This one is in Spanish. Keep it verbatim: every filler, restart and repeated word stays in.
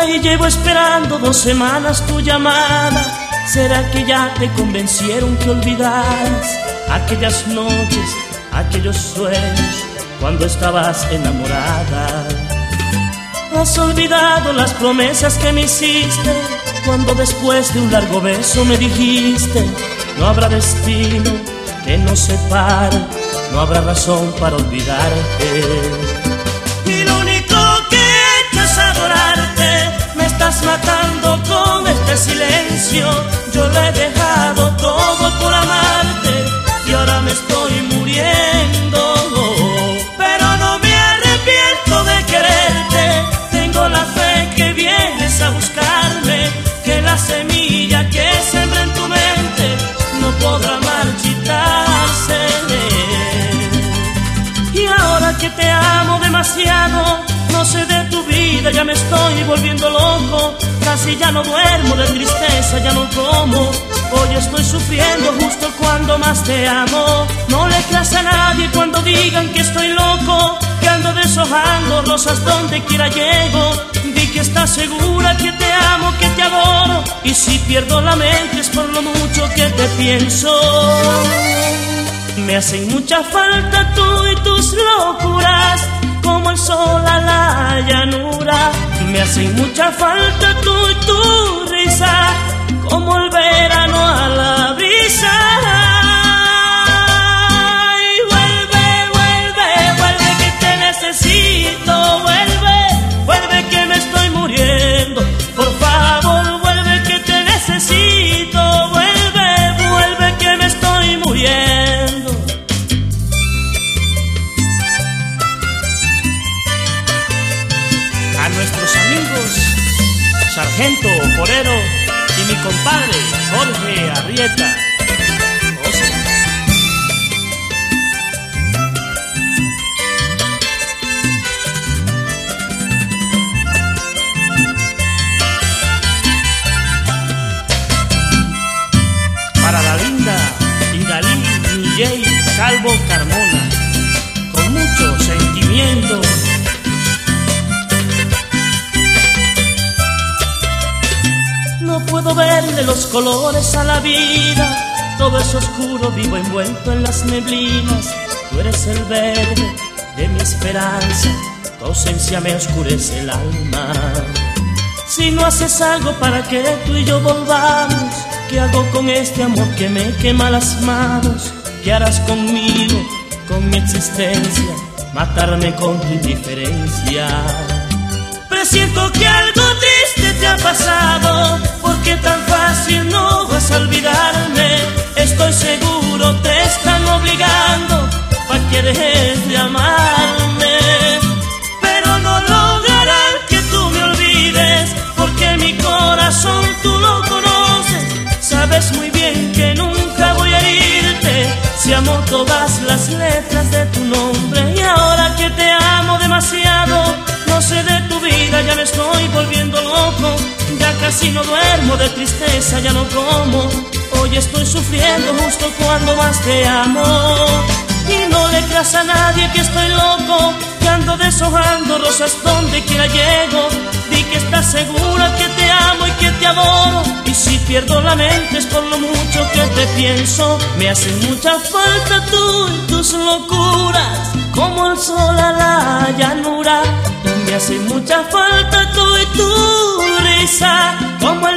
Y llevo esperando dos semanas tu llamada. ¿Será que ya te convencieron que olvidaras aquellas noches, aquellos sueños cuando estabas enamorada? ¿Has olvidado las promesas que me hiciste cuando después de un largo beso me dijiste: no habrá destino que nos separe, no habrá razón para olvidarte? Y lo único que he hecho es adorarte. Me estás matando con este silencio. Yo lo he dejado todo por amarte y ahora me estoy muriendo. Pero no me arrepiento de quererte. Tengo la fe que vienes a buscarme, que la semilla que sembré en tu mente no podrá marchitarse. Y ahora que te amo demasiado, no sé de tu vida, ya me estoy volviendo loco. Casi ya no duermo de tristeza, ya no como. Hoy estoy sufriendo justo cuando más te amo. No le creas a nadie cuando digan que estoy loco, que ando deshojando rosas donde quiera llego. Di que estás segura que te amo, que te adoro. Y si pierdo la mente es por lo mucho que te pienso. Me hacen mucha falta tú y tus locuras, como el sol a la llanura. Me hacen mucha falta tú y tu risa, como el verano a la brisa. Y vuelve, vuelve, vuelve que te necesito. Vuelve, vuelve que me estoy muriendo. Por favor, vuelve que te necesito. Vuelve, vuelve que me estoy muriendo. A nuestros amigos Sargento Porero y mi compadre Jorge Arrieta. José. Para la linda y Dalí Miguel Calvo Carmona, con mucho sentimiento. No puedo verle los colores a la vida, todo es oscuro, vivo envuelto en las neblinas. Tú eres el verde de mi esperanza, tu ausencia me oscurece el alma. Si no haces algo para que tú y yo volvamos, ¿qué hago con este amor que me quema las manos? ¿Qué harás conmigo, con mi existencia? Matarme con tu indiferencia. Presiento que algo triste te ha pasado, porque tan fácil no vas a olvidarme. Estoy seguro te están obligando para que dejes de amarme. Pero no lograrán que tú me olvides, porque mi corazón tú lo conoces. Sabes muy bien que nunca voy a herirte, si amo todas las letras de tu nombre. Y ahora que te amo demasiado, no sé de tu vida, ya me estoy volviendo loco. Ya casi no duermo de tristeza, ya no como. Hoy estoy sufriendo justo cuando más te amo. Y no le creas a nadie que estoy loco, que ando deshojando rosas donde quiera llego. Di que estás segura que te amo y que te adoro. Y si pierdo la mente es por lo mucho que te pienso. Me hacen mucha falta tú y tus locuras, como el sol a la llanura. Me hace mucha falta tú y tu risa, como